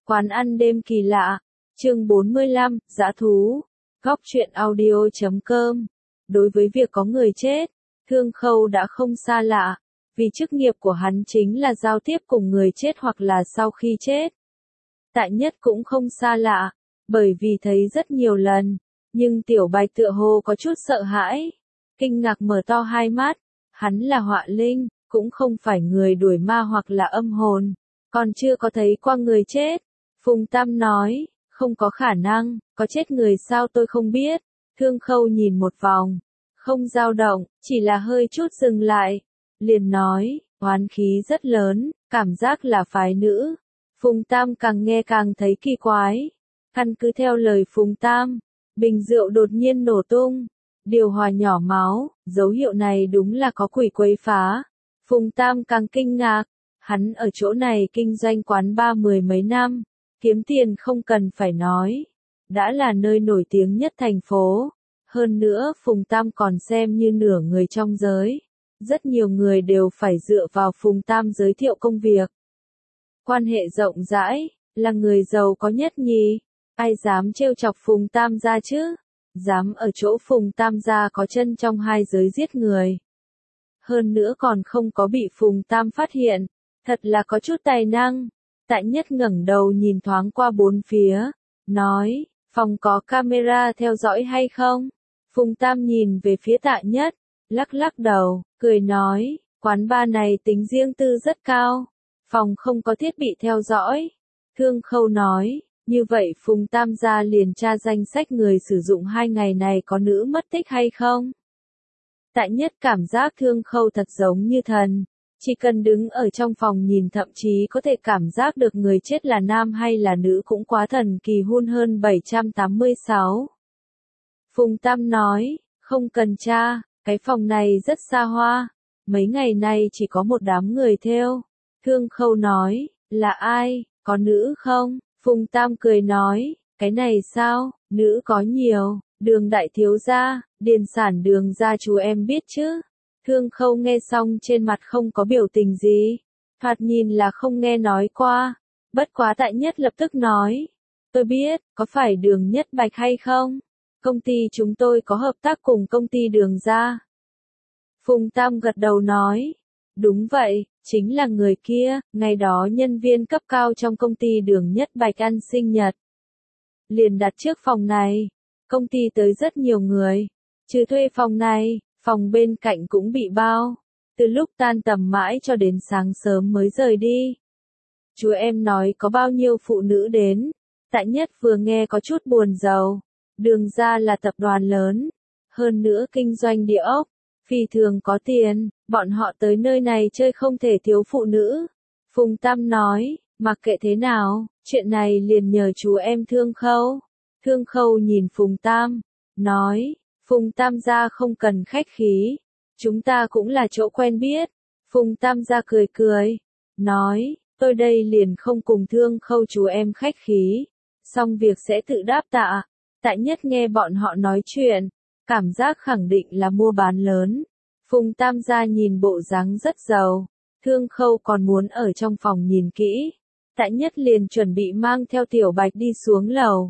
Quán ăn đêm kỳ lạ, chương 45, dã thú, góc truyện audio.com. Đối với việc có người chết, Thương Khâu đã không xa lạ, vì chức nghiệp của hắn chính là giao tiếp cùng người chết hoặc là sau khi chết. Tại Nhất cũng không xa lạ, bởi vì thấy rất nhiều lần, nhưng Tiểu Bạch tựa hồ có chút sợ hãi, kinh ngạc mở to hai mắt, hắn là họa linh, cũng không phải người đuổi ma hoặc là âm hồn, còn chưa có thấy qua người chết. Phùng Tam nói, không có khả năng, có chết người sao tôi không biết. Thương Khâu nhìn một vòng, không dao động, chỉ là hơi chút dừng lại, liền nói, oán khí rất lớn, cảm giác là phái nữ. Phùng Tam càng nghe càng thấy kỳ quái. Căn cứ theo lời Phùng Tam, bình rượu đột nhiên nổ tung, điều hòa nhỏ máu, dấu hiệu này đúng là có quỷ quấy phá. Phùng Tam càng kinh ngạc, hắn ở chỗ này kinh doanh quán bar mười mấy năm, kiếm tiền không cần phải nói, đã là nơi nổi tiếng nhất thành phố. Hơn nữa Phùng Tam còn xem như nửa người trong giới, rất nhiều người đều phải dựa vào Phùng Tam giới thiệu công việc. Quan hệ rộng rãi, là người giàu có nhất nhì, ai dám trêu chọc Phùng Tam gia chứ, dám ở chỗ Phùng Tam gia có chân trong hai giới giết người. Hơn nữa còn không có bị Phùng Tam phát hiện, thật là có chút tài năng. Tại Nhất ngẩng đầu nhìn thoáng qua bốn phía, nói, phòng có camera theo dõi hay không? Phùng Tam nhìn về phía Tại Nhất, lắc lắc đầu, cười nói, quán bar này tính riêng tư rất cao, phòng không có thiết bị theo dõi. Thương Khâu nói, như vậy Phùng Tam gia liền tra danh sách người sử dụng 2 ngày này có nữ mất tích hay không? Tại Nhất cảm giác Thương Khâu thật giống như thần. Chỉ cần đứng ở trong phòng nhìn thậm chí có thể cảm giác được người chết là nam hay là nữ cũng quá thần kỳ. Hun hơn 786. Phùng Tam nói, không cần tra, cái phòng này rất xa hoa, mấy ngày nay chỉ có một đám người theo. Thương Khâu nói, là ai, có nữ không? Phùng Tam cười nói, cái này sao, nữ có nhiều, Đường đại thiếu gia, điền sản Đường gia chú em biết chứ. Thương Khâu nghe xong trên mặt không có biểu tình gì, thoạt nhìn là không nghe nói qua. Bất quá Tại Nhất lập tức nói, tôi biết, có phải Đường Nhất Bạch hay không? Công ty chúng tôi có hợp tác cùng công ty Đường gia. Phùng Tam gật đầu nói, đúng vậy, chính là người kia, ngày đó nhân viên cấp cao trong công ty Đường Nhất Bạch ăn sinh nhật. Liền đặt trước phòng này, công ty tới rất nhiều người, trừ thuê phòng này. Phòng bên cạnh cũng bị bao, từ lúc tan tầm mãi cho đến sáng sớm mới rời đi. Chú em nói có bao nhiêu phụ nữ đến, Tại Nhất vừa nghe có chút buồn rầu. Đường gia là tập đoàn lớn, hơn nữa kinh doanh địa ốc, phi thường có tiền, bọn họ tới nơi này chơi không thể thiếu phụ nữ. Phùng Tam nói, mặc kệ thế nào, chuyện này liền nhờ chú em Thương Khâu. Thương Khâu nhìn Phùng Tam, nói, Phùng Tam gia không cần khách khí, chúng ta cũng là chỗ quen biết. Phùng Tam gia cười cười, nói, tôi đây liền không cùng Thương Khâu chú em khách khí, xong việc sẽ tự đáp tạ. Tại Nhất nghe bọn họ nói chuyện, cảm giác khẳng định là mua bán lớn. Phùng Tam gia nhìn bộ dáng rất giàu, Thương Khâu còn muốn ở trong phòng nhìn kỹ. Tại Nhất liền chuẩn bị mang theo Tiểu Bạch đi xuống lầu.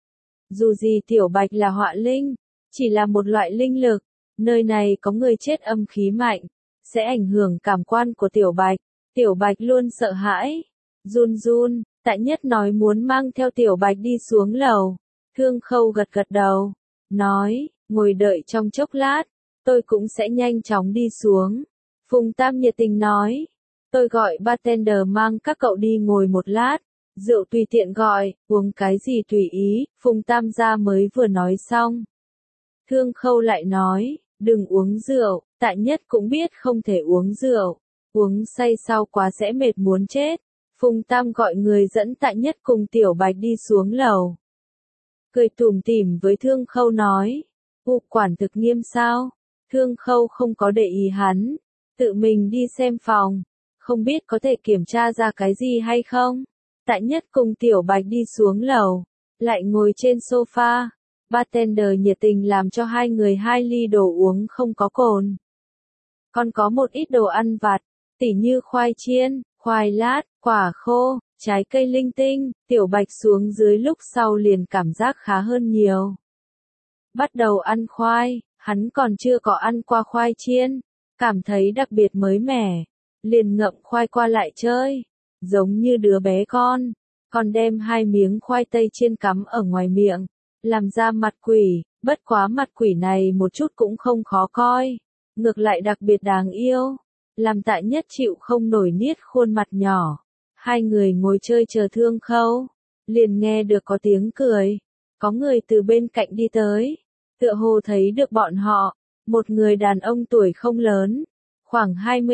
Dù gì Tiểu Bạch là họa linh, chỉ là một loại linh lực, nơi này có người chết âm khí mạnh, sẽ ảnh hưởng cảm quan của Tiểu Bạch. Tiểu Bạch luôn sợ hãi, run run. Tại Nhất nói muốn mang theo Tiểu Bạch đi xuống lầu. Thương Khâu gật gật đầu, nói, ngồi đợi trong chốc lát, tôi cũng sẽ nhanh chóng đi xuống. Phùng Tam nhiệt tình nói, tôi gọi bartender mang các cậu đi ngồi một lát, rượu tùy tiện gọi, uống cái gì tùy ý. Phùng Tam gia mới vừa nói xong. Thương Khâu lại nói, đừng uống rượu. Tại Nhất cũng biết không thể uống rượu, uống say sau quá sẽ mệt muốn chết. Phùng Tam gọi người dẫn Tại Nhất cùng Tiểu Bạch đi xuống lầu. Cười tủm tỉm với Thương Khâu nói, quản thực nghiêm sao? Thương Khâu không có để ý hắn, tự mình đi xem phòng, không biết có thể kiểm tra ra cái gì hay không. Tại Nhất cùng Tiểu Bạch đi xuống lầu, lại ngồi trên sofa. Bartender nhiệt tình làm cho hai người 2 ly đồ uống không có cồn. Còn có một ít đồ ăn vặt, tỉ như khoai chiên, khoai lát, quả khô, trái cây linh tinh, Tiểu Bạch xuống dưới lúc sau liền cảm giác khá hơn nhiều. Bắt đầu ăn khoai, hắn còn chưa có ăn qua khoai chiên, cảm thấy đặc biệt mới mẻ, liền ngậm khoai qua lại chơi, giống như đứa bé con, còn đem 2 miếng khoai tây chiên cắm ở ngoài miệng, làm ra mặt quỷ, bất quá mặt quỷ này một chút cũng không khó coi, ngược lại đặc biệt đáng yêu, làm Tạ Nhất chịu không nổi niết khuôn mặt nhỏ. Hai người ngồi chơi chờ Thương Khâu, liền nghe được có tiếng cười, có người từ bên cạnh đi tới, tựa hồ thấy được bọn họ, một người đàn ông tuổi không lớn, khoảng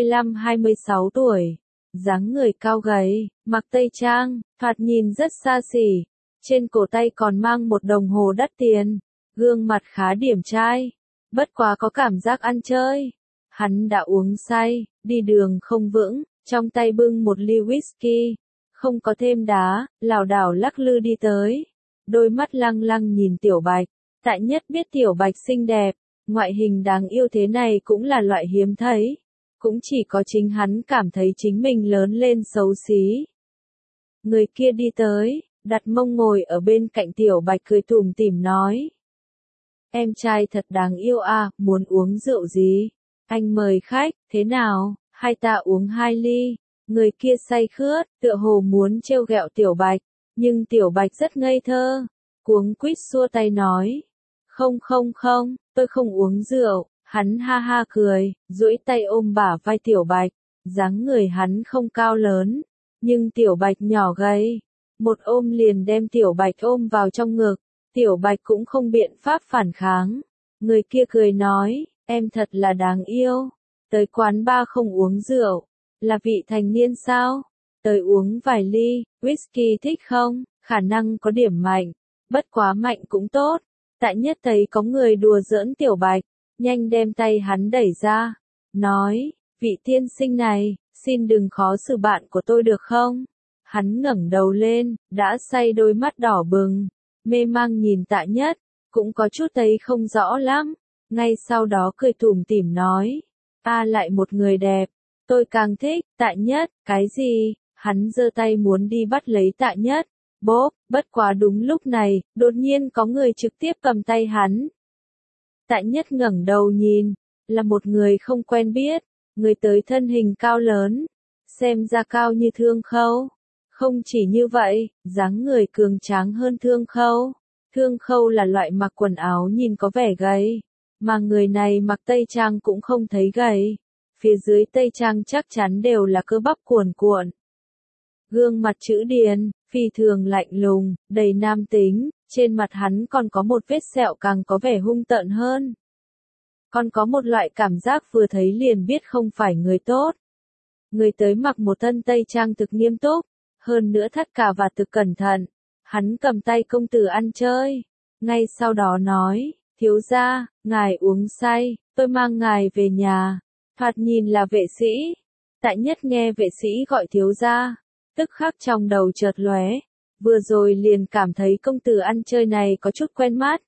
25-26 tuổi, dáng người cao gầy, mặc tây trang, thoạt nhìn rất xa xỉ, trên cổ tay còn mang một đồng hồ đắt tiền, gương mặt khá điển trai, bất quá có cảm giác ăn chơi. Hắn đã uống say, đi đường không vững, trong tay bưng một ly whisky, không có thêm đá, lảo đảo lắc lư đi tới, đôi mắt lăng lăng nhìn Tiểu Bạch. Tạ Nhất biết Tiểu Bạch xinh đẹp, ngoại hình đáng yêu thế này cũng là loại hiếm thấy, cũng chỉ có chính hắn cảm thấy chính mình lớn lên xấu xí. Người kia đi tới, đặt mông ngồi ở bên cạnh Tiểu Bạch cười tủm tỉm nói. Em trai thật đáng yêu à, muốn uống rượu gì? Anh mời khách, thế nào, hai ta uống 2 ly. Người kia say khướt, tựa hồ muốn trêu ghẹo Tiểu Bạch, nhưng Tiểu Bạch rất ngây thơ, cuống quýt xua tay nói. Không, tôi không uống rượu. Hắn ha ha cười, duỗi tay ôm bả vai Tiểu Bạch, dáng người hắn không cao lớn, nhưng Tiểu Bạch nhỏ gầy, một ôm liền đem Tiểu Bạch ôm vào trong ngực, Tiểu Bạch cũng không biện pháp phản kháng. Người kia cười nói, em thật là đáng yêu, tới quán bar không uống rượu, là vị thành niên sao? Tới uống vài ly, whisky thích không? Khả năng có điểm mạnh, bất quá mạnh cũng tốt. Tạ Nhất thấy có người đùa giỡn Tiểu Bạch, nhanh đem tay hắn đẩy ra, nói, vị tiên sinh này, xin đừng khó xử bạn của tôi được không? Hắn ngẩng đầu lên, đã say đôi mắt đỏ bừng, mê mang nhìn Tạ Nhất, cũng có chút thấy không rõ lắm, ngay sau đó cười tủm tỉm nói, lại một người đẹp, tôi càng thích. Tạ Nhất, cái gì? Hắn giơ tay muốn đi bắt lấy Tạ Nhất, bốp, bất quá đúng lúc này, đột nhiên có người trực tiếp cầm tay hắn. Tạ Nhất ngẩng đầu nhìn, là một người không quen biết, người tới thân hình cao lớn, xem ra cao như Thương Khâu. Không chỉ như vậy, dáng người cường tráng hơn Thương Khâu. Thương Khâu là loại mặc quần áo nhìn có vẻ gầy, mà người này mặc tây trang cũng không thấy gầy. Phía dưới tây trang chắc chắn đều là cơ bắp cuồn cuộn. Gương mặt chữ điền, phi thường lạnh lùng, đầy nam tính, trên mặt hắn còn có một vết sẹo càng có vẻ hung tợn hơn. Còn có một loại cảm giác vừa thấy liền biết không phải người tốt. Người tới mặc một thân tây trang thực nghiêm túc, hơn nữa thắt cà vạt thực cẩn thận. Hắn cầm tay công tử ăn chơi, ngay sau đó nói, thiếu gia, ngài uống say, tôi mang ngài về nhà. Thoạt nhìn là vệ sĩ. Tạ Nhất nghe vệ sĩ gọi thiếu gia, tức khắc trong đầu chợt lóe, vừa rồi liền cảm thấy công tử ăn chơi này có chút quen mắt.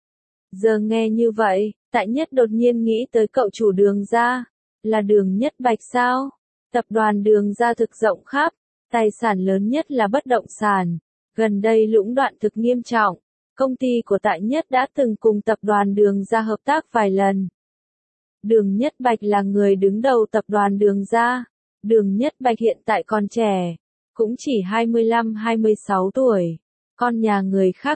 Giờ nghe như vậy, Tạ Nhất đột nhiên nghĩ tới cậu chủ Đường gia, là Đường Nhất Bạch sao? Tập đoàn Đường gia thực rộng khắp, tài sản lớn nhất là bất động sản, gần đây lũng đoạn thực nghiêm trọng, công ty của Tạ Nhất đã từng cùng tập đoàn Đường gia hợp tác vài lần. Đường Nhất Bạch là người đứng đầu tập đoàn Đường gia. Đường Nhất Bạch hiện tại còn trẻ, cũng chỉ 25-26 tuổi. Con nhà người khác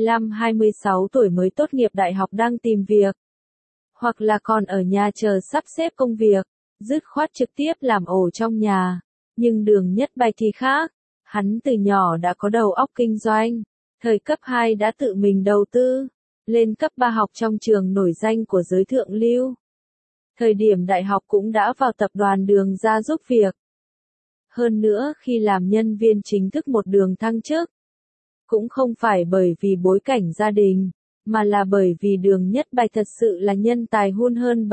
25-26 tuổi mới tốt nghiệp đại học đang tìm việc. Hoặc là còn ở nhà chờ sắp xếp công việc, dứt khoát trực tiếp làm ổ trong nhà. Nhưng Đường Nhất Bạch thì khác, hắn từ nhỏ đã có đầu óc kinh doanh. Thời cấp 2 đã tự mình đầu tư, lên cấp 3 học trong trường nổi danh của giới thượng lưu. Thời điểm đại học cũng đã vào tập đoàn Đường gia giúp việc. Hơn nữa khi làm nhân viên chính thức một đường thăng chức. Cũng không phải bởi vì bối cảnh gia đình, mà là bởi vì Đường Nhất Bạch thật sự là nhân tài hun hơn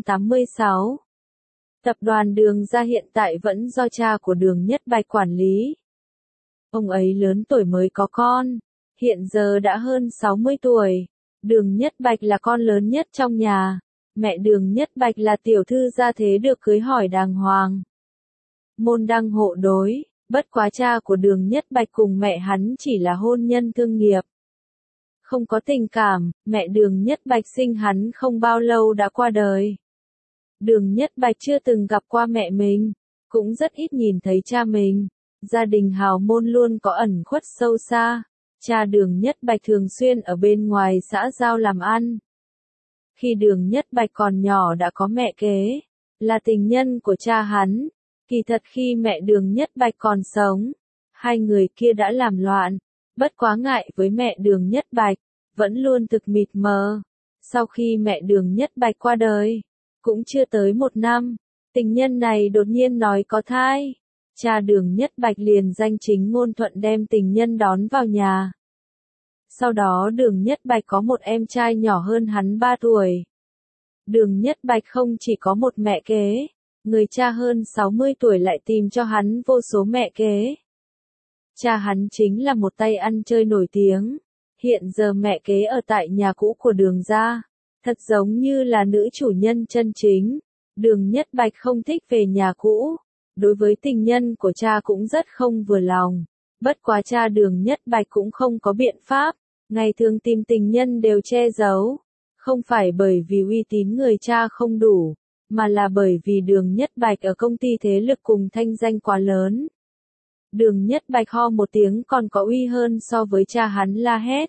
786. Tập đoàn Đường gia hiện tại vẫn do cha của Đường Nhất Bạch quản lý. Ông ấy lớn tuổi mới có con, hiện giờ đã hơn 60 tuổi. Đường Nhất Bạch là con lớn nhất trong nhà. Mẹ Đường Nhất Bạch là tiểu thư gia thế được cưới hỏi đàng hoàng. Môn đăng hộ đối, Bất quá cha của Đường Nhất Bạch cùng mẹ hắn chỉ là hôn nhân thương nghiệp. Không có tình cảm, mẹ Đường Nhất Bạch sinh hắn không bao lâu đã qua đời. Đường Nhất Bạch chưa từng gặp qua mẹ mình, cũng rất ít nhìn thấy cha mình. Gia đình hào môn luôn có ẩn khuất sâu xa. Cha Đường Nhất Bạch thường xuyên ở bên ngoài xã giao làm ăn. Khi Đường Nhất Bạch còn nhỏ đã có mẹ kế, là tình nhân của cha hắn. Kỳ thật khi mẹ Đường Nhất Bạch còn sống, hai người kia đã làm loạn. Bất quá ngại với mẹ Đường Nhất Bạch, vẫn luôn thực mịt mờ. Sau khi mẹ Đường Nhất Bạch qua đời, cũng chưa tới 1 năm, tình nhân này đột nhiên nói có thai. Cha Đường Nhất Bạch liền danh chính ngôn thuận đem tình nhân đón vào nhà. Sau đó Đường Nhất Bạch có một em trai nhỏ hơn hắn 3 tuổi. Đường Nhất Bạch không chỉ có một mẹ kế, người cha hơn 60 tuổi lại tìm cho hắn vô số mẹ kế. Cha hắn chính là một tay ăn chơi nổi tiếng. Hiện giờ mẹ kế ở tại nhà cũ của Đường gia, thật giống như là nữ chủ nhân chân chính. Đường Nhất Bạch không thích về nhà cũ. Đối với tình nhân của cha cũng rất không vừa lòng. Bất quá cha Đường Nhất Bạch cũng không có biện pháp. Ngày thường tìm tình nhân đều che giấu. Không phải bởi vì uy tín người cha không đủ, mà là bởi vì Đường Nhất Bạch ở công ty thế lực cùng thanh danh quá lớn. Đường Nhất Bạch ho một tiếng còn có uy hơn so với cha hắn la hét.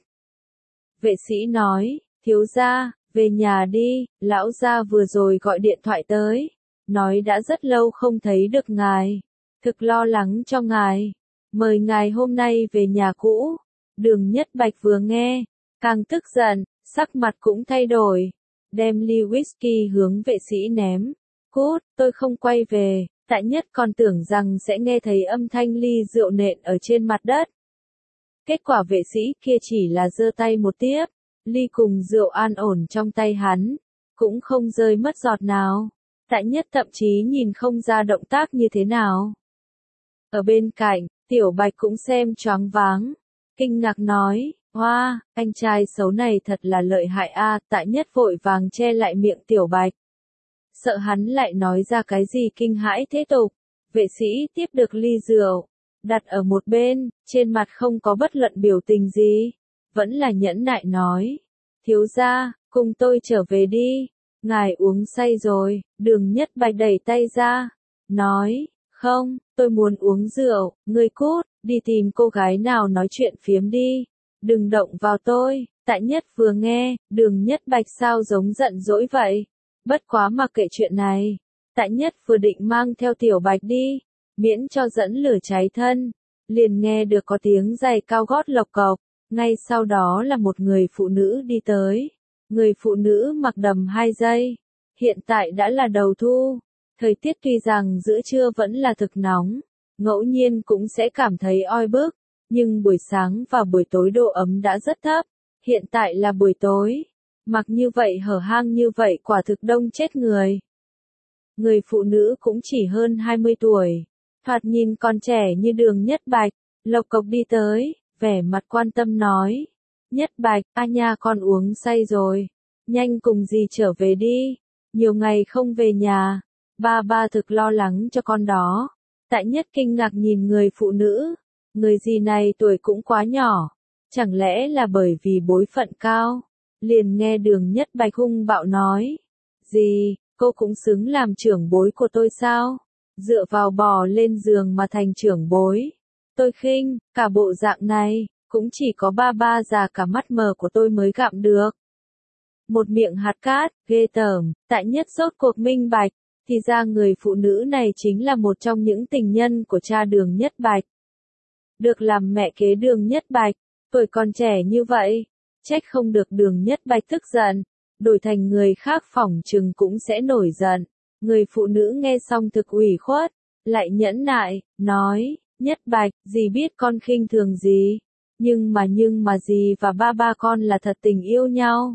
Vệ sĩ nói, thiếu gia, về nhà đi, lão gia vừa rồi gọi điện thoại tới. Nói đã rất lâu không thấy được ngài. Thực lo lắng cho ngài. Mời ngài hôm nay về nhà cũ. Đường Nhất Bạch vừa nghe, càng tức giận, sắc mặt cũng thay đổi. Đem ly whisky hướng vệ sĩ ném. Cút, tôi không quay về. Tại Nhất còn tưởng rằng sẽ nghe thấy âm thanh ly rượu nện ở trên mặt đất. Kết quả vệ sĩ kia chỉ là giơ tay một tiếp. Ly cùng rượu an ổn trong tay hắn. Cũng không rơi mất giọt nào. Tại Nhất thậm chí nhìn không ra động tác như thế nào. Ở bên cạnh, Tiểu Bạch cũng xem choáng váng. Kinh ngạc nói, hoa, anh trai xấu này thật là lợi hại a. Tại Nhất vội vàng che lại miệng Tiểu Bạch. Sợ hắn lại nói ra cái gì kinh hãi thế tục. Vệ sĩ tiếp được ly rượu, đặt ở một bên, trên mặt không có bất luận biểu tình gì. Vẫn là nhẫn nại nói, thiếu gia, cùng tôi trở về đi. Ngài uống say rồi. Đường Nhất Bạch đẩy tay ra, nói, không, tôi muốn uống rượu, ngươi cút, đi tìm cô gái nào nói chuyện phiếm đi, đừng động vào tôi. Tại Nhất vừa nghe, Đường Nhất Bạch sao giống giận dỗi vậy. Bất quá mặc kệ chuyện này, Tại Nhất vừa định mang theo Tiểu Bạch đi, miễn cho dẫn lửa cháy thân, liền nghe được có tiếng giày cao gót lộc cộc, ngay sau đó là một người phụ nữ đi tới. Người phụ nữ mặc đầm 2 giây. Hiện tại đã là đầu thu. Thời tiết tuy rằng giữa trưa vẫn là thực nóng, ngẫu nhiên cũng sẽ cảm thấy oi bức, nhưng buổi sáng và buổi tối độ ấm đã rất thấp. Hiện tại là buổi tối. Mặc như vậy hở hang như vậy quả thực đông chết người. Người phụ nữ cũng chỉ hơn 20 tuổi. Thoạt nhìn còn trẻ như Đường Nhất Bạch. Lộc cộc đi tới, vẻ mặt quan tâm nói. Nhất Bạch, a nha con uống say rồi. Nhanh cùng dì trở về đi. Nhiều ngày không về nhà. Ba thực lo lắng cho con đó. Tại Nhất kinh ngạc nhìn người phụ nữ. Người dì này tuổi cũng quá nhỏ. Chẳng lẽ là bởi vì bối phận cao? Liền nghe Đường Nhất Bạch hung bạo nói. Dì, cô cũng xứng làm trưởng bối của tôi sao? Dựa vào bò lên giường mà thành trưởng bối. Tôi khinh, cả bộ dạng này, cũng chỉ có ba già cả mắt mờ của tôi mới gặm được. Một miệng hạt cát, ghê tởm. Tại Nhất rốt cuộc minh bạch, thì ra người phụ nữ này chính là một trong những tình nhân của cha Đường Nhất Bạch. Được làm mẹ kế Đường Nhất Bạch, tuổi còn trẻ như vậy, trách không được Đường Nhất Bạch tức giận, đổi thành người khác phỏng chừng cũng sẽ nổi giận. Người phụ nữ nghe xong thực ủy khuất, lại nhẫn nại, nói, Nhất Bạch, dì biết con khinh thường gì, nhưng mà dì và ba con là thật tình yêu nhau.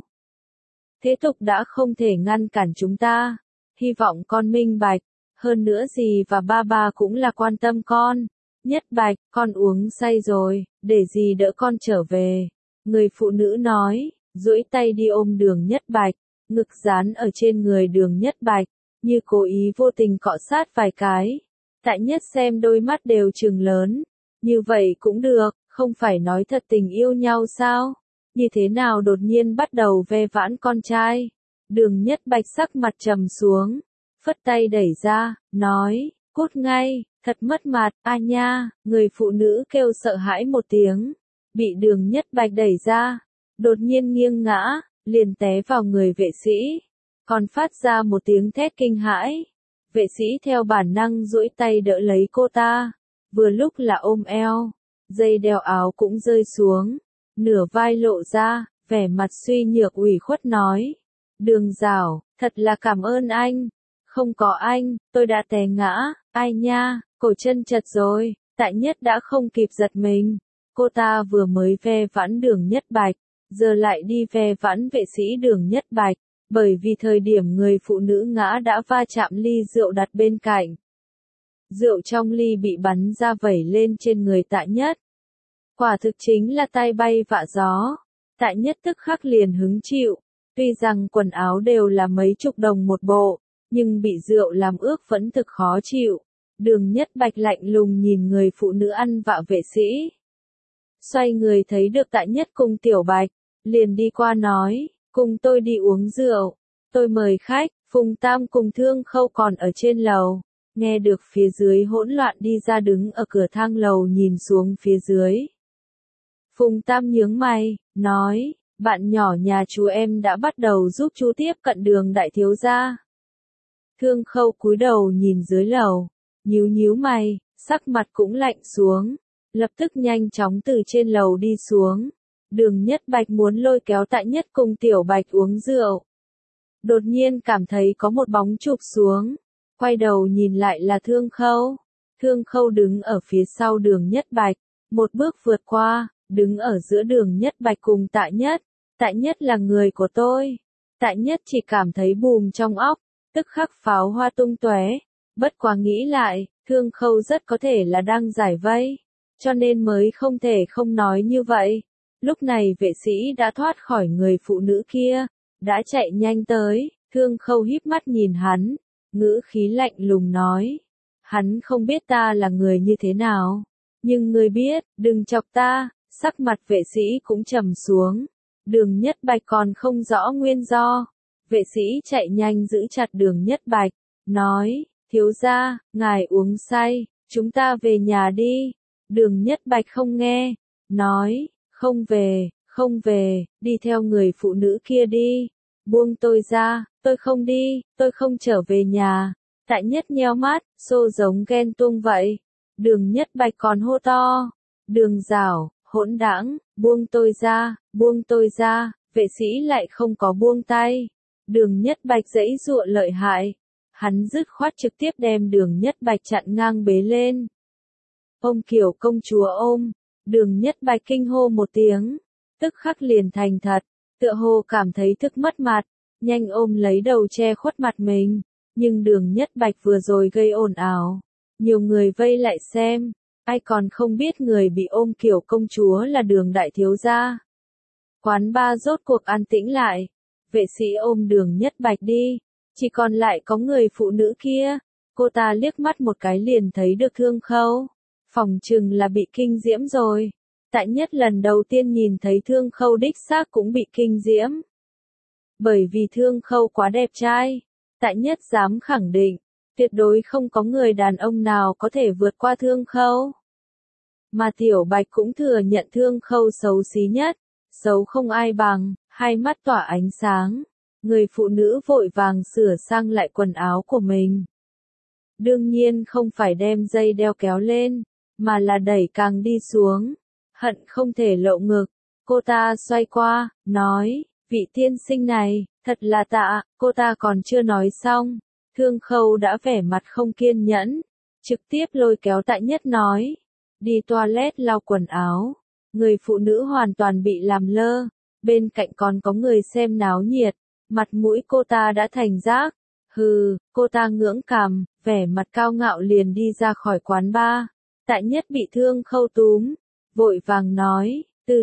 Thế tục đã không thể ngăn cản chúng ta, hy vọng con minh bạch, hơn nữa dì và ba cũng là quan tâm con. Nhất Bạch, con uống say rồi, để dì đỡ con trở về. Người phụ nữ nói, duỗi tay đi ôm Đường Nhất Bạch, ngực dán ở trên người Đường Nhất Bạch, như cố ý vô tình cọ sát vài cái. Tại Nhất xem đôi mắt đều trừng lớn. Như vậy cũng được, không phải nói thật tình yêu nhau sao? Như thế nào đột nhiên bắt đầu ve vãn con trai? Đường Nhất Bạch sắc mặt trầm xuống, phất tay đẩy ra, nói, cút ngay, thật mất mặt, a nha, người phụ nữ kêu sợ hãi một tiếng, bị Đường Nhất Bạch đẩy ra, đột nhiên nghiêng ngã, liền té vào người vệ sĩ, còn phát ra một tiếng thét kinh hãi. Vệ sĩ theo bản năng duỗi tay đỡ lấy cô ta, vừa lúc là ôm eo, dây đeo áo cũng rơi xuống, nửa vai lộ ra, vẻ mặt suy nhược ủy khuất nói. Đường Giảo, thật là cảm ơn anh. Không có anh, tôi đã té ngã, ai nha, cổ chân chật rồi. Tại Nhất đã không kịp giật mình. Cô ta vừa mới ve vãn Đường Nhất Bạch, giờ lại đi ve vãn vệ sĩ Đường Nhất Bạch, bởi vì thời điểm người phụ nữ ngã đã va chạm ly rượu đặt bên cạnh. Rượu trong ly bị bắn ra vẩy lên trên người Tại Nhất. Quả thực chính là tai bay vạ gió. Tại Nhất tức khắc liền hứng chịu. Tuy rằng quần áo đều là mấy chục đồng một bộ, nhưng bị rượu làm ướt vẫn thực khó chịu. Đường Nhất Bạch lạnh lùng nhìn người phụ nữ ăn vạ vệ sĩ. Xoay người thấy được Tại Nhất cùng Tiểu Bạch, liền đi qua nói, cùng tôi đi uống rượu, tôi mời khách. Phùng Tam cùng Thương Khâu còn ở trên lầu, nghe được phía dưới hỗn loạn đi ra đứng ở cửa thang lầu nhìn xuống phía dưới. Phùng Tam nhướng mày, nói, bạn nhỏ nhà chú em đã bắt đầu giúp chú tiếp cận Đường đại thiếu gia. Thương Khâu cúi đầu nhìn dưới lầu, nhíu nhíu mày, sắc mặt cũng lạnh xuống, lập tức nhanh chóng từ trên lầu đi xuống. Đường Nhất Bạch muốn lôi kéo Tại Nhất cùng Tiểu Bạch uống rượu. Đột nhiên cảm thấy có một bóng chụp xuống, quay đầu nhìn lại là Thương Khâu. Thương Khâu đứng ở phía sau Đường Nhất Bạch, một bước vượt qua, đứng ở giữa Đường Nhất Bạch cùng Tại Nhất. Tại Nhất là người của tôi. Tại Nhất chỉ cảm thấy bùm trong óc, tức khắc pháo hoa tung tóe. Bất quá nghĩ lại, Thương Khâu rất có thể là đang giải vây, cho nên mới không thể không nói như vậy. Lúc này vệ sĩ đã thoát khỏi người phụ nữ kia, đã chạy nhanh tới. Thương Khâu híp mắt nhìn hắn, ngữ khí lạnh lùng nói, hắn không biết ta là người như thế nào, nhưng ngươi biết, đừng chọc ta. Sắc mặt vệ sĩ cũng trầm xuống. Đường Nhất Bạch còn không rõ nguyên do. Vệ sĩ chạy nhanh giữ chặt Đường Nhất Bạch, nói, thiếu gia, ngài uống say, chúng ta về nhà đi. Đường Nhất Bạch không nghe, nói, không về, đi theo người phụ nữ kia đi. Buông tôi ra, tôi không đi, tôi không trở về nhà. Tại Nhất nheo mắt, xô giống ghen tuông vậy. Đường Nhất Bạch còn hô to, Đường Giảo, hỗn đảng, buông tôi ra, vệ sĩ lại không có buông tay. Đường Nhất Bạch giãy giụa lợi hại, hắn dứt khoát trực tiếp đem Đường Nhất Bạch chặn ngang bế lên. Ôm kiểu công chúa ôm, Đường Nhất Bạch kinh hô một tiếng, tức khắc liền thành thật, tựa hồ cảm thấy thức mất mặt, nhanh ôm lấy đầu che khuất mặt mình, nhưng Đường Nhất Bạch vừa rồi gây ồn ào, nhiều người vây lại xem. Ai còn không biết người bị ôm kiểu công chúa là Đường đại thiếu gia. Quán ba rốt cuộc an tĩnh lại. Vệ sĩ ôm Đường Nhất Bạch đi. Chỉ còn lại có người phụ nữ kia. Cô ta liếc mắt một cái liền thấy được Thương Khâu. Phỏng chừng là bị kinh diễm rồi. Tại Nhất lần đầu tiên nhìn thấy Thương Khâu đích xác cũng bị kinh diễm. Bởi vì Thương Khâu quá đẹp trai. Tại Nhất dám khẳng định, tuyệt đối không có người đàn ông nào có thể vượt qua Thương Khâu. Mà Tiểu Bạch cũng thừa nhận Thương Khâu xấu xí nhất, xấu không ai bằng, hai mắt tỏa ánh sáng. Người phụ nữ vội vàng sửa sang lại quần áo của mình. Đương nhiên không phải đem dây đeo kéo lên, mà là đẩy càng đi xuống. Hận không thể lộ ngực. Cô ta xoay qua, nói, vị tiên sinh này, thật là tạ. Cô ta còn chưa nói xong, Thương Khâu đã vẻ mặt không kiên nhẫn, trực tiếp lôi kéo Tại Nhất nói, đi toilet lau quần áo. Người phụ nữ hoàn toàn bị làm lơ, bên cạnh còn có người xem náo nhiệt, mặt mũi cô ta đã thành rác. Hừ, cô ta ngưỡng cằm, vẻ mặt cao ngạo liền đi ra khỏi quán bar. Tại Nhất bị Thương Khâu túm, vội vàng nói, từ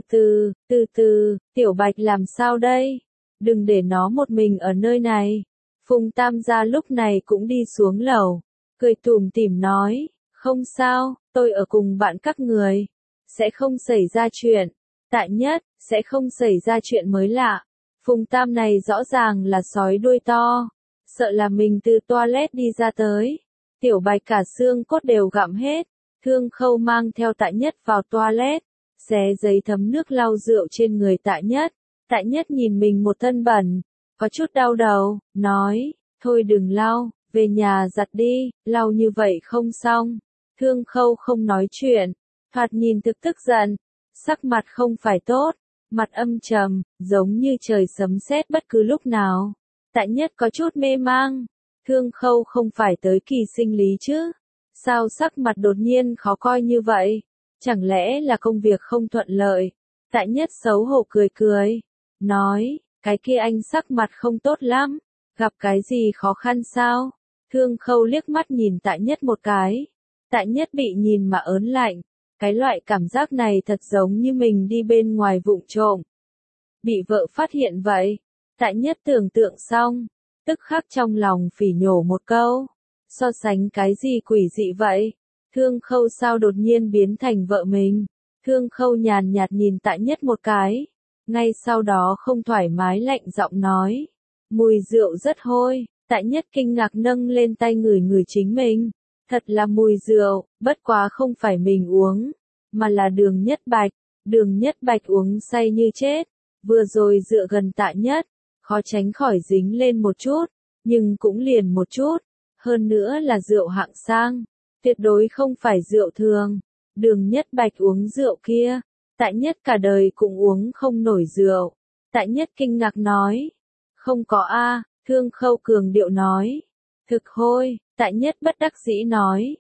từ, Tiểu Bạch làm sao đây? Đừng để nó một mình ở nơi này. Phùng Tam gia lúc này cũng đi xuống lầu, cười tủm tỉm nói, Không sao, tôi ở cùng bạn các người. Sẽ không xảy ra chuyện. Tại Nhất, sẽ không xảy ra chuyện mới lạ. Phùng Tam này rõ ràng là sói đuôi to. Sợ là mình từ toilet đi ra tới. Tiểu Bạch cả xương cốt đều gặm hết. Thương Khâu mang theo Tại Nhất vào toilet. Xé giấy thấm nước lau rượu trên người Tại Nhất. Tại Nhất nhìn mình một thân bẩn. Có chút đau đầu, nói, thôi đừng lau, về nhà giặt đi, lau như vậy không xong. Thương Khâu không nói chuyện, thoạt nhìn thực tức giận, sắc mặt không phải tốt, mặt âm trầm, giống như trời sấm sét bất cứ lúc nào. Tại Nhất có chút mê mang, Thương Khâu không phải tới kỳ sinh lý chứ? Sao sắc mặt đột nhiên khó coi như vậy? Chẳng lẽ là công việc không thuận lợi? Tại Nhất xấu hổ cười cười, nói, cái kia anh sắc mặt không tốt lắm, gặp cái gì khó khăn sao? Thương Khâu liếc mắt nhìn Tại Nhất một cái. Tại Nhất bị nhìn mà ớn lạnh. Cái loại cảm giác này thật giống như mình đi bên ngoài vụng trộm. Bị vợ phát hiện vậy. Tại Nhất tưởng tượng xong. Tức khắc trong lòng phỉ nhổ một câu. So sánh cái gì quỷ dị vậy? Thương Khâu sao đột nhiên biến thành vợ mình? Thương Khâu nhàn nhạt nhìn Tại Nhất một cái. Ngay sau đó không thoải mái lạnh giọng nói. Mùi rượu rất hôi. Tại Nhất kinh ngạc nâng lên tay ngửi ngửi chính mình. Thật là mùi rượu, bất quá không phải mình uống, mà là Đường Nhất Bạch. Đường Nhất Bạch uống say như chết, vừa rồi dựa gần Tại Nhất, khó tránh khỏi dính lên một chút, nhưng cũng liền một chút, hơn nữa là rượu hạng sang, tuyệt đối không phải rượu thường. Đường Nhất Bạch uống rượu kia, Tại Nhất cả đời cũng uống không nổi rượu. Tại Nhất kinh ngạc nói, không có a. Thương Khâu cường điệu nói, thực hôi. Tại Nhất bất đắc dĩ nói,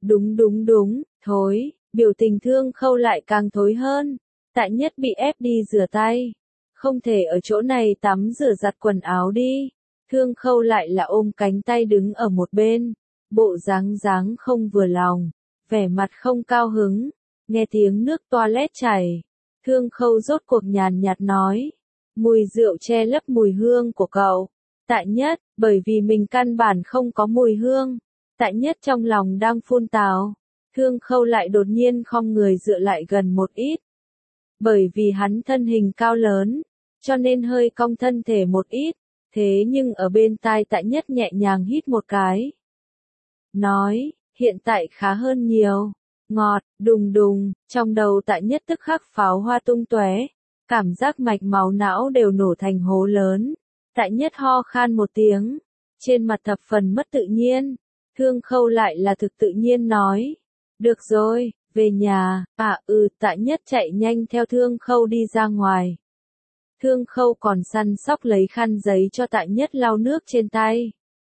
đúng, thối, biểu tình Thương Khâu lại càng thối hơn. Tại Nhất bị ép đi rửa tay, không thể ở chỗ này tắm rửa giặt quần áo đi. Thương Khâu lại là ôm cánh tay đứng ở một bên, bộ dáng không vừa lòng, vẻ mặt không cao hứng, nghe tiếng nước toilet chảy. Thương Khâu rốt cuộc nhàn nhạt nói, mùi rượu che lấp mùi hương của cậu. Tại Nhất, bởi vì mình căn bản không có mùi hương. Tại Nhất trong lòng đang phun tào. Thương Khâu lại đột nhiên khom người dựa lại gần một ít. Bởi vì hắn thân hình cao lớn, cho nên hơi cong thân thể một ít. Thế nhưng ở bên tai Tại Nhất nhẹ nhàng hít một cái. Nói, hiện tại khá hơn nhiều. Ngọt, đùng, trong đầu Tại Nhất tức khắc pháo hoa tung tóe. Cảm giác mạch máu não đều nổ thành hố lớn. Tại Nhất ho khan một tiếng, trên mặt thập phần mất tự nhiên. Thương Khâu lại là thực tự nhiên nói, được rồi, về nhà. Tại Nhất chạy nhanh theo Thương Khâu đi ra ngoài. Thương Khâu còn săn sóc lấy khăn giấy cho Tại Nhất lau nước trên tay.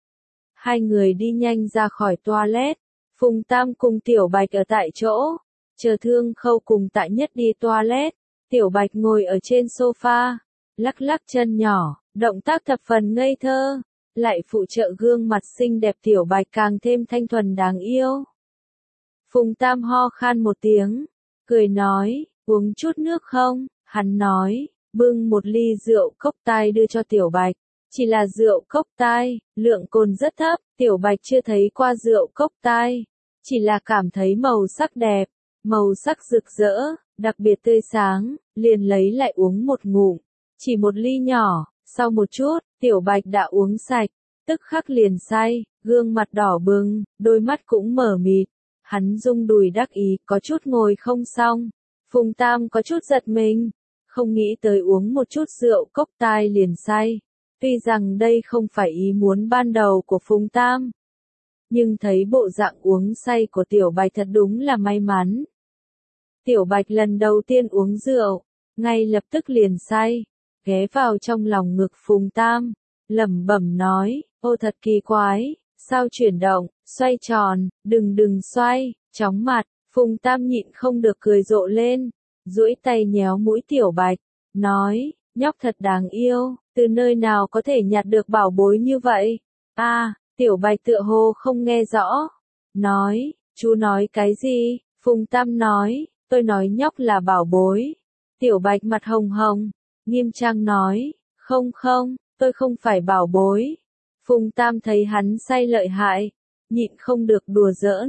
Hai người đi nhanh ra khỏi toilet. Phùng Tam cùng Tiểu Bạch ở tại chỗ, chờ Thương Khâu cùng Tại Nhất đi toilet. Tiểu Bạch ngồi ở trên sofa, lắc lắc chân nhỏ. Động tác thập phần ngây thơ, lại phụ trợ gương mặt xinh đẹp Tiểu Bạch càng thêm thanh thuần đáng yêu. Phùng Tam ho khan một tiếng, cười nói, uống chút nước không? Hắn nói, bưng một ly rượu cốc tai đưa cho Tiểu Bạch. Chỉ là rượu cốc tai, lượng cồn rất thấp, Tiểu Bạch chưa thấy qua rượu cốc tai. Chỉ là cảm thấy màu sắc đẹp, màu sắc rực rỡ, đặc biệt tươi sáng, liền lấy lại uống một ngụm. Chỉ một ly nhỏ. Sau một chút, Tiểu Bạch đã uống sạch, tức khắc liền say, gương mặt đỏ bừng, đôi mắt cũng mở mịt. Hắn rung đùi đắc ý, có chút ngồi không xong. Phùng Tam có chút giật mình, không nghĩ tới uống một chút rượu cốc tai liền say. Tuy rằng đây không phải ý muốn ban đầu của Phùng Tam, nhưng thấy bộ dạng uống say của Tiểu Bạch thật đúng là may mắn. Tiểu Bạch lần đầu tiên uống rượu, ngay lập tức liền say. Ghé vào trong lòng ngực Phùng Tam, lẩm bẩm nói, ô thật kỳ quái, sao chuyển động, xoay tròn, đừng xoay, chóng mặt. Phùng Tam nhịn không được cười rộ lên, duỗi tay nhéo mũi Tiểu Bạch, nói, nhóc thật đáng yêu, từ nơi nào có thể nhặt được bảo bối như vậy? Tiểu Bạch tựa hồ không nghe rõ, nói, chú nói cái gì? Phùng Tam nói, tôi nói nhóc là bảo bối. Tiểu Bạch mặt hồng hồng, nghiêm trang nói, không, tôi không phải bảo bối. Phùng Tam thấy hắn say lợi hại, nhịn không được đùa giỡn,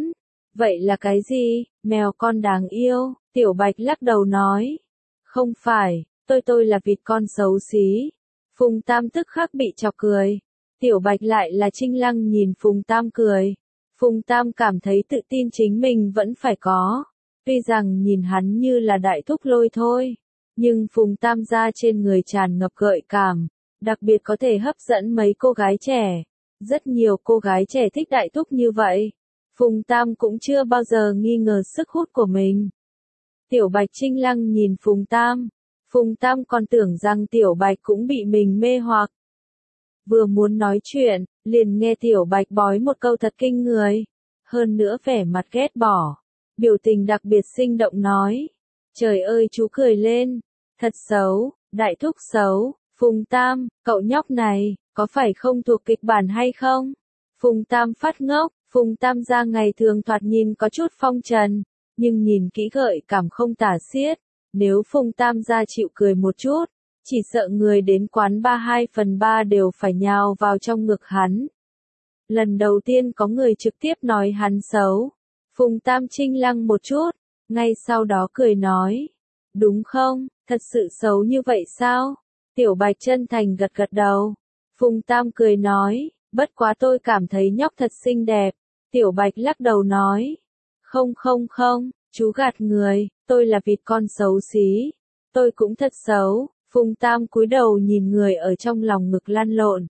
Vậy là cái gì? Mèo con đáng yêu, Tiểu Bạch lắc đầu nói. Không phải, tôi là vịt con xấu xí. Phùng Tam tức khắc bị chọc cười. Tiểu Bạch lại là Trinh Lăng nhìn Phùng Tam cười. Phùng Tam cảm thấy tự tin chính mình vẫn phải có. Tuy rằng nhìn hắn như là đại thúc lôi thôi. Nhưng Phùng Tam da trên người tràn ngập gợi cảm. Đặc biệt có thể hấp dẫn mấy cô gái trẻ. Rất nhiều cô gái trẻ thích đại thúc như vậy. Phùng Tam cũng chưa bao giờ nghi ngờ sức hút của mình. Tiểu Bạch Trinh Lăng nhìn Phùng Tam. Phùng Tam còn tưởng rằng Tiểu Bạch cũng bị mình mê hoặc. Vừa muốn nói chuyện, liền nghe Tiểu Bạch bói một câu thật kinh người. Hơn nữa vẻ mặt ghét bỏ. Biểu tình đặc biệt sinh động nói. Trời ơi chú cười lên. Thật xấu, đại thúc xấu. Phùng Tam, cậu nhóc này, có phải không thuộc kịch bản hay không? Phùng Tam phát ngốc. Phùng Tam gia ngày thường thoạt nhìn có chút phong trần. Nhưng nhìn kỹ gợi cảm không tả xiết. Nếu Phùng Tam gia chịu cười một chút, chỉ sợ người đến quán ba 2/3 đều phải nhào vào trong ngực hắn. Lần đầu tiên có người trực tiếp nói hắn xấu. Phùng Tam Trinh Lăng một chút, ngay sau đó cười nói. Đúng không, thật sự xấu như vậy sao? Tiểu Bạch chân thành gật gật đầu. Phùng Tam cười nói, bất quá tôi cảm thấy nhóc thật xinh đẹp. Tiểu Bạch lắc đầu nói. Không, chú gạt người, tôi là vịt con xấu xí. Tôi cũng thật xấu. Phùng Tam cúi đầu nhìn người ở trong lòng ngực lăn lộn.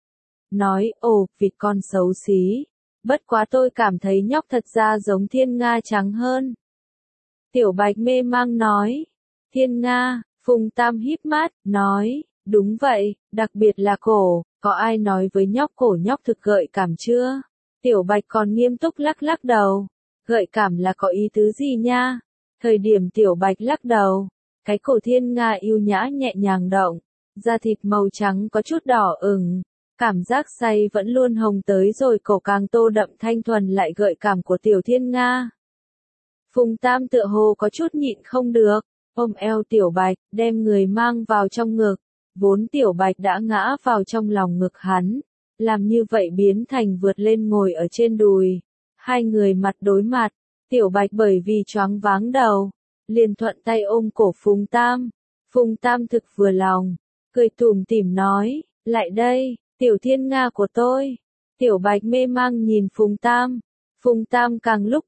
Nói, ồ, vịt con xấu xí. Bất quá tôi cảm thấy nhóc thật ra giống Thiên Nga trắng hơn. Tiểu Bạch mê mang nói. Thiên Nga, Phùng Tam híp mắt, nói, đúng vậy, đặc biệt là cổ, có ai nói với nhóc cổ nhóc thực gợi cảm chưa? Tiểu Bạch còn nghiêm túc lắc lắc đầu. Gợi cảm là có ý tứ gì nha? Thời điểm Tiểu Bạch lắc đầu, cái cổ Thiên Nga yêu nhã nhẹ nhàng động, da thịt màu trắng có chút đỏ ửng, cảm giác say vẫn luôn hồng tới rồi cổ càng tô đậm thanh thuần lại gợi cảm của Tiểu Thiên Nga. Phùng Tam tựa hồ có chút nhịn không được, ôm eo Tiểu Bạch, đem người mang vào trong ngực, vốn Tiểu Bạch đã ngã vào trong lòng ngực hắn, làm như vậy biến thành vượt lên ngồi ở trên đùi. Hai người mặt đối mặt, Tiểu Bạch bởi vì choáng váng đầu, liền thuận tay ôm cổ Phùng Tam. Phùng Tam thực vừa lòng, cười tủm tỉm nói, lại đây, Tiểu Thiên Nga của tôi. Tiểu Bạch mê mang nhìn Phùng Tam. Phùng Tam càng lúc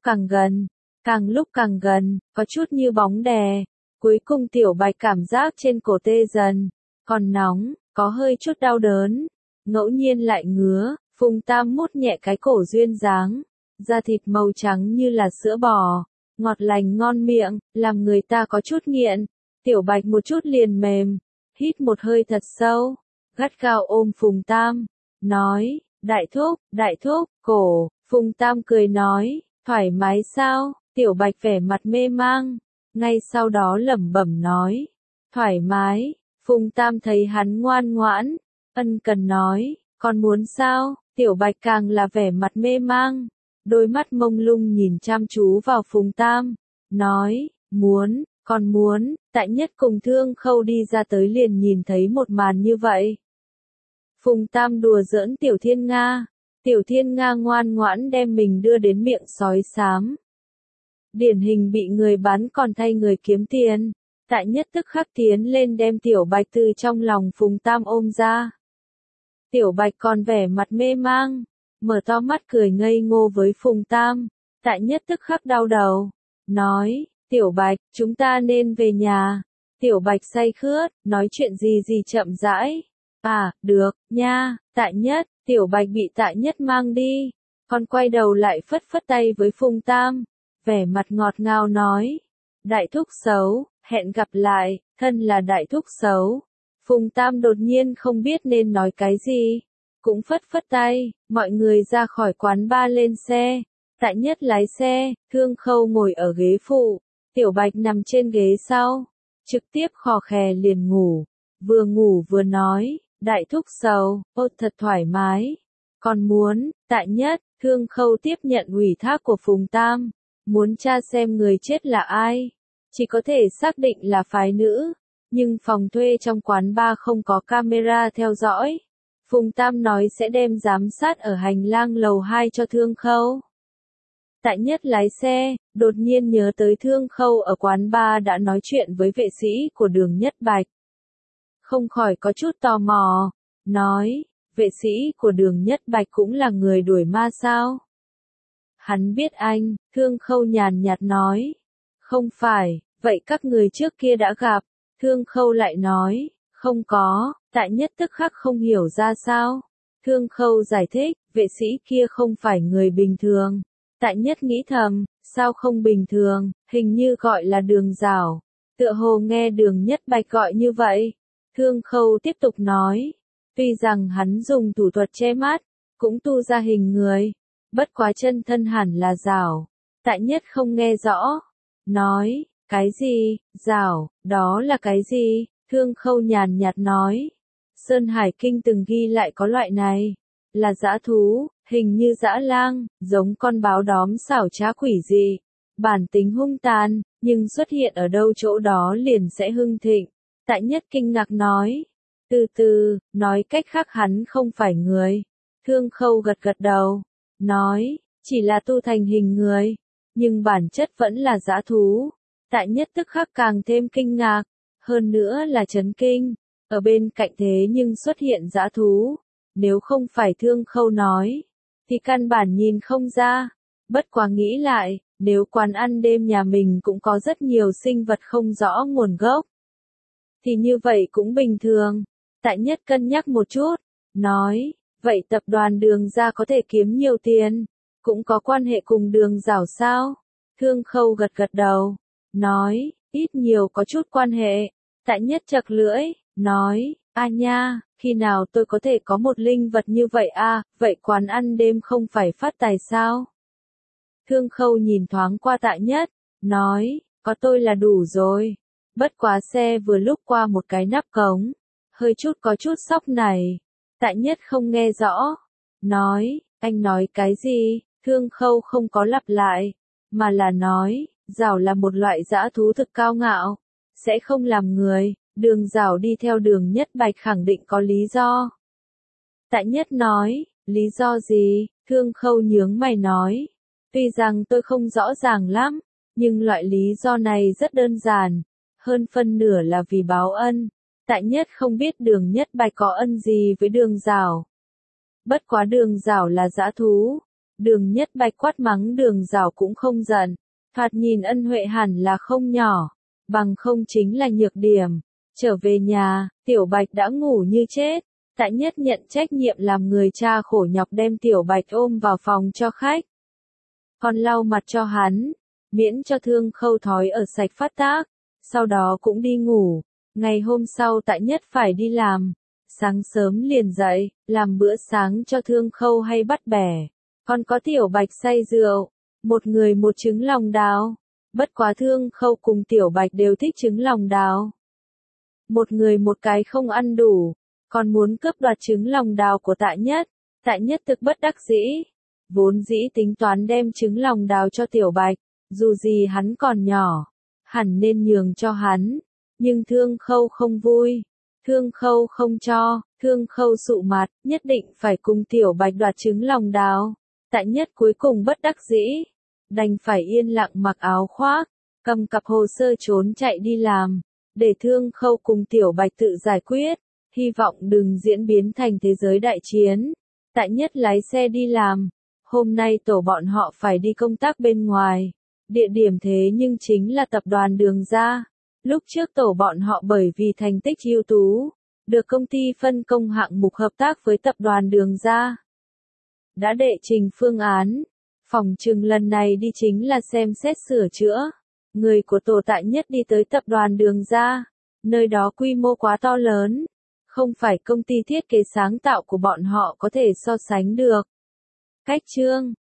càng gần, có chút như bóng đè. Cuối cùng Tiểu Bạch cảm giác trên cổ tê dần, còn nóng, có hơi chút đau đớn, ngẫu nhiên lại ngứa. Phùng Tam mút nhẹ cái cổ duyên dáng, da thịt màu trắng như là sữa bò, ngọt lành ngon miệng, làm người ta có chút nghiện. Tiểu Bạch một chút liền mềm, hít một hơi thật sâu, gắt gao ôm Phùng Tam, nói, đại thúc, cổ. Phùng Tam cười nói, thoải mái sao? Tiểu Bạch vẻ mặt mê mang, ngay sau đó lẩm bẩm nói, thoải mái. Phùng Tam thấy hắn ngoan ngoãn, ân cần nói, còn muốn sao? Tiểu Bạch càng là vẻ mặt mê mang, đôi mắt mông lung nhìn chăm chú vào Phùng Tam, nói, còn muốn. Tại Nhất cùng Thương Khâu đi ra tới liền nhìn thấy một màn như vậy. Phùng Tam đùa giỡn Tiểu Thiên Nga, Tiểu Thiên Nga ngoan ngoãn đem mình đưa đến miệng sói xám. Điển hình bị người bán còn thay người kiếm tiền. Tại Nhất tức khắc tiến lên đem Tiểu Bạch từ trong lòng Phùng Tam ôm ra. Tiểu Bạch còn vẻ mặt mê mang, mở to mắt cười ngây ngô với Phùng Tam. Tại Nhất tức khắc đau đầu, nói, Tiểu Bạch, chúng ta nên về nhà. Tiểu Bạch say khướt, nói chuyện gì chậm rãi. À, được, nha, Tại Nhất. Tiểu Bạch bị Tại Nhất mang đi, còn quay đầu lại phất phất tay với Phùng Tam, vẻ mặt ngọt ngào nói, đại thúc xấu, hẹn gặp lại, thân là đại thúc xấu. Phùng Tam đột nhiên không biết nên nói cái gì, cũng phất phất tay, mọi người ra khỏi quán bar lên xe. Tại Nhất lái xe, Thương Khâu ngồi ở ghế phụ, Tiểu Bạch nằm trên ghế sau, trực tiếp khò khè liền ngủ, ngủ vừa nói, đại thúc xấu, ô thật thoải mái. Còn muốn. Tại Nhất, Thương Khâu tiếp nhận ủy thác của Phùng Tam, muốn tra xem người chết là ai. Chỉ có thể xác định là phái nữ, nhưng phòng thuê trong quán bar không có camera theo dõi. Phùng Tam nói sẽ đem giám sát ở hành lang lầu 2 cho Thương Khâu. Tại Nhất lái xe, đột nhiên nhớ tới Thương Khâu ở quán bar đã nói chuyện với vệ sĩ của Đường Nhất Bạch. Không khỏi có chút tò mò, nói, vệ sĩ của Đường Nhất Bạch cũng là người đuổi ma sao? Hắn biết anh, Thương Khâu nhàn nhạt nói. Không phải, vậy các người trước kia đã gặp, Thương Khâu lại nói, không có, Tại Nhất tức khắc không hiểu ra sao. Thương Khâu giải thích, vệ sĩ kia không phải người bình thường. Tại Nhất nghĩ thầm, sao không bình thường, hình như gọi là Đường Giảo. Tựa hồ nghe Đường Nhất Bạch gọi như vậy. Thương Khâu tiếp tục nói, tuy rằng hắn dùng thủ thuật che mắt, cũng tu ra hình người, bất quá chân thân hẳn là Giảo. Tại Nhất không nghe rõ, nói, cái gì, Giảo, đó là cái gì? Thương Khâu nhàn nhạt nói, Sơn Hải Kinh từng ghi lại có loại này, là dã thú, hình như dã lang, giống con báo đóm xảo trá quỷ dị, bản tính hung tàn, nhưng xuất hiện ở đâu chỗ đó liền sẽ hưng thịnh. Tại Nhất kinh ngạc nói, từ từ, nói cách khác hắn không phải người. Thương Khâu gật gật đầu, nói, chỉ là tu thành hình người, nhưng bản chất vẫn là dã thú. Tại Nhất tức khắc càng thêm kinh ngạc, hơn nữa là chấn kinh, ở bên cạnh thế nhưng xuất hiện dã thú. Nếu không phải Thương Khâu nói, thì căn bản nhìn không ra. Bất quá nghĩ lại, nếu quán ăn đêm nhà mình cũng có rất nhiều sinh vật không rõ nguồn gốc, thì như vậy cũng bình thường. Tại Nhất cân nhắc một chút, nói, vậy tập đoàn Đường gia có thể kiếm nhiều tiền, cũng có quan hệ cùng Đường Giảo sao? Thương Khâu gật gật đầu, nói, ít nhiều có chút quan hệ. Tại Nhất chật lưỡi, nói, a nha, khi nào tôi có thể có một linh vật như vậy a? Vậy quán ăn đêm không phải phát tài sao? Thương Khâu nhìn thoáng qua Tại Nhất, nói, có tôi là đủ rồi. Bất quá xe vừa lúc qua một cái nắp cống, hơi chút có chút sóc này. Tại Nhất không nghe rõ, nói, anh nói cái gì? Thương Khâu không có lặp lại, mà là nói, Giảo là một loại dã thú thực cao ngạo, sẽ không làm người. Đường Giảo đi theo Đường Nhất Bạch khẳng định có lý do. Tại Nhất nói, lý do gì? Thương Khâu nhướng mày nói, tuy rằng tôi không rõ ràng lắm, nhưng loại lý do này rất đơn giản, hơn phân nửa là vì báo ân. Tại Nhất không biết Đường Nhất Bạch có ân gì với Đường Giảo. Bất quá Đường Giảo là dã thú, Đường Nhất Bạch quát mắng Đường Giảo cũng không giận, thoạt nhìn ân huệ hẳn là không nhỏ, bằng không chính là nhược điểm. Trở về nhà, Tiểu Bạch đã ngủ như chết. Tại Nhất nhận trách nhiệm làm người cha khổ nhọc đem Tiểu Bạch ôm vào phòng cho khách. Còn lau mặt cho hắn, miễn cho Thương Khâu thói ở sạch phát tác. Sau đó cũng đi ngủ. Ngày hôm sau Tại Nhất phải đi làm. Sáng sớm liền dậy, làm bữa sáng cho Thương Khâu hay bắt bẻ. Còn có Tiểu Bạch say rượu. Một người một trứng lòng đào. Bất quá Thương Khâu cùng Tiểu Bạch đều thích trứng lòng đào. Một người một cái không ăn đủ, còn muốn cướp đoạt trứng lòng đào của Tại Nhất. Tại Nhất thực bất đắc dĩ, vốn dĩ tính toán đem trứng lòng đào cho Tiểu Bạch, dù gì hắn còn nhỏ, hẳn nên nhường cho hắn, nhưng Thương Khâu không vui. Thương Khâu không cho, Thương Khâu sụ mặt, nhất định phải cùng Tiểu Bạch đoạt trứng lòng đào. Tại Nhất cuối cùng bất đắc dĩ, đành phải yên lặng mặc áo khoác, cầm cặp hồ sơ trốn chạy đi làm. Để Thương Khâu cùng Tiểu Bạch tự giải quyết, hy vọng đừng diễn biến thành thế giới đại chiến. Tại Nhất lái xe đi làm, hôm nay tổ bọn họ phải đi công tác bên ngoài, địa điểm thế nhưng chính là tập đoàn Đường gia. Lúc trước tổ bọn họ bởi vì thành tích ưu tú, được công ty phân công hạng mục hợp tác với tập đoàn Đường gia. Đã đệ trình phương án, phỏng chừng lần này đi chính là xem xét sửa chữa. Người của tổ Tại Nhất đi tới tập đoàn Đường gia, nơi đó quy mô quá to lớn, không phải công ty thiết kế sáng tạo của bọn họ có thể so sánh được. Cách chương